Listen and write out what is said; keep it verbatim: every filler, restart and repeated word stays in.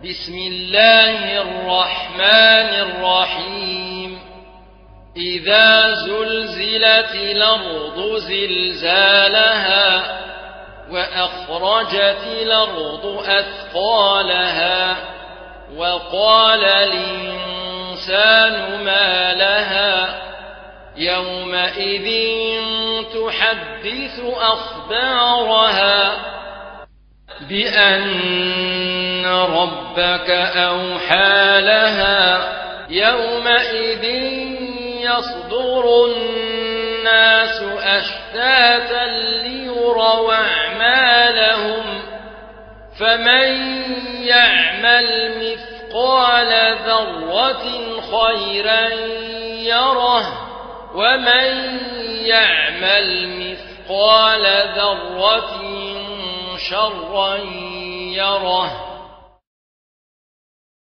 بسم الله الرحمن الرحيم إذا زلزلت الأرض زلزالها وأخرجت الأرض أثقالها وقال الإنسان ما لها يومئذ تحدث أخبارها بأن ربك أوحى لها يومئذ يصدر الناس أشتاتا ليروا أعمالهم فمن يعمل مثقال ذرة خيرا يره ومن يعمل مثقال ذرة شرا يره